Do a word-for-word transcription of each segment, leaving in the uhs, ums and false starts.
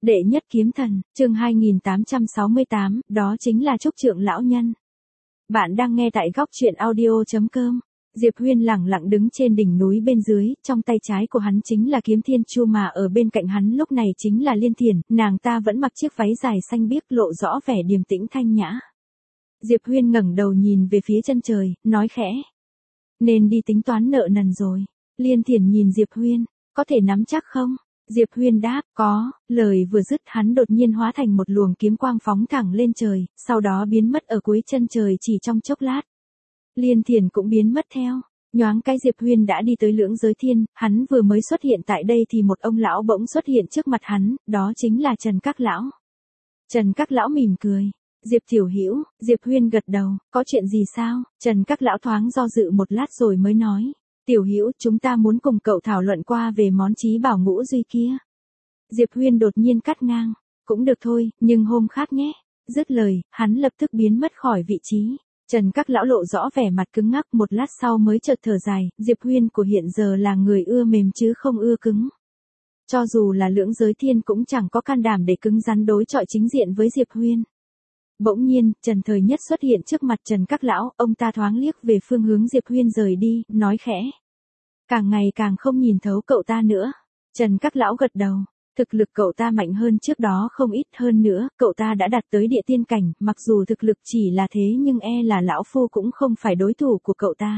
Đệ nhất kiếm thần, chương hai nghìn tám trăm sáu mươi tám, đó chính là Trúc Trượng lão nhân. Bạn đang nghe tại góc truyện audio chấm com. Diệp Huyên lẳng lặng đứng trên đỉnh núi bên dưới, trong tay trái của hắn chính là kiếm thiên chu mà ở bên cạnh hắn lúc này chính là Liên Thiển, nàng ta vẫn mặc chiếc váy dài xanh biếc lộ rõ vẻ điềm tĩnh thanh nhã. Diệp Huyên ngẩng đầu nhìn về phía chân trời, nói khẽ. Nên đi tính toán nợ nần rồi. Liên Thiển nhìn Diệp Huyên, có thể nắm chắc không? Diệp Huyên đáp, có, lời vừa dứt hắn đột nhiên hóa thành một luồng kiếm quang phóng thẳng lên trời, sau đó biến mất ở cuối chân trời chỉ trong chốc lát. Liên Thiển cũng biến mất theo, nhoáng cái Diệp Huyên đã đi tới lưỡng giới thiên, hắn vừa mới xuất hiện tại đây thì một ông lão bỗng xuất hiện trước mặt hắn, đó chính là Trần Các Lão. Trần Các Lão mỉm cười, Diệp tiểu hữu, Diệp Huyên gật đầu, có chuyện gì sao? Trần Các Lão thoáng do dự một lát rồi mới nói. Tiểu hữu, chúng ta muốn cùng cậu thảo luận qua về món chí bảo ngũ duy kia. Diệp Huyên đột nhiên cắt ngang, cũng được thôi, nhưng hôm khác nhé. Dứt lời, hắn lập tức biến mất khỏi vị trí. Trần Các Lão lộ rõ vẻ mặt cứng ngắc, một lát sau mới chợt thở dài, Diệp Huyên của hiện giờ là người ưa mềm chứ không ưa cứng. Cho dù là lưỡng giới thiên cũng chẳng có can đảm để cứng rắn đối chọi chính diện với Diệp Huyên. Bỗng nhiên, Trần Thời Nhất xuất hiện trước mặt Trần Các Lão, ông ta thoáng liếc về phương hướng Diệp Huyên rời đi, nói khẽ. Càng ngày càng không nhìn thấu cậu ta nữa. Trần Các Lão gật đầu, thực lực cậu ta mạnh hơn trước đó không ít, hơn nữa, cậu ta đã đạt tới địa tiên cảnh, mặc dù thực lực chỉ là thế nhưng e là lão phu cũng không phải đối thủ của cậu ta.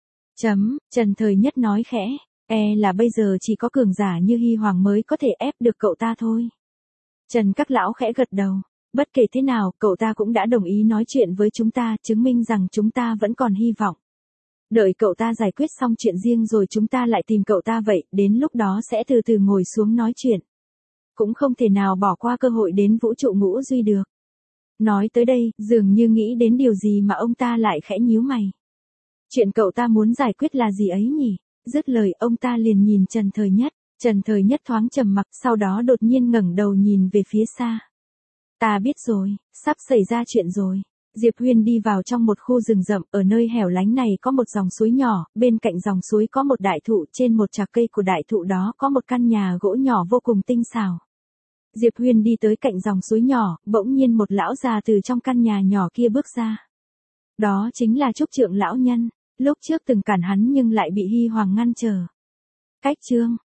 Chấm, Trần Thời Nhất nói khẽ, e là bây giờ chỉ có cường giả như Hy Hoàng mới có thể ép được cậu ta thôi. Trần Các Lão khẽ gật đầu. Bất kể thế nào, cậu ta cũng đã đồng ý nói chuyện với chúng ta, chứng minh rằng chúng ta vẫn còn hy vọng. Đợi cậu ta giải quyết xong chuyện riêng rồi chúng ta lại tìm cậu ta vậy, đến lúc đó sẽ từ từ ngồi xuống nói chuyện. Cũng không thể nào bỏ qua cơ hội đến vũ trụ ngũ duy được. Nói tới đây, dường như nghĩ đến điều gì mà ông ta lại khẽ nhíu mày. Chuyện cậu ta muốn giải quyết là gì ấy nhỉ? Dứt lời ông ta liền nhìn Trần Thời Nhất. Trần Thời Nhất thoáng trầm mặc, sau đó đột nhiên ngẩng đầu nhìn về phía xa. Ta biết rồi, sắp xảy ra chuyện rồi. Diệp Huyên đi vào trong một khu rừng rậm, ở nơi hẻo lánh này có một dòng suối nhỏ, bên cạnh dòng suối có một đại thụ, trên một chạc cây của đại thụ đó có một căn nhà gỗ nhỏ vô cùng tinh xảo. Diệp Huyên đi tới cạnh dòng suối nhỏ, bỗng nhiên một lão già từ trong căn nhà nhỏ kia bước ra. Đó chính là Trúc Trượng lão nhân, lúc trước từng cản hắn nhưng lại bị Hy Hoàng ngăn trở. Cách chương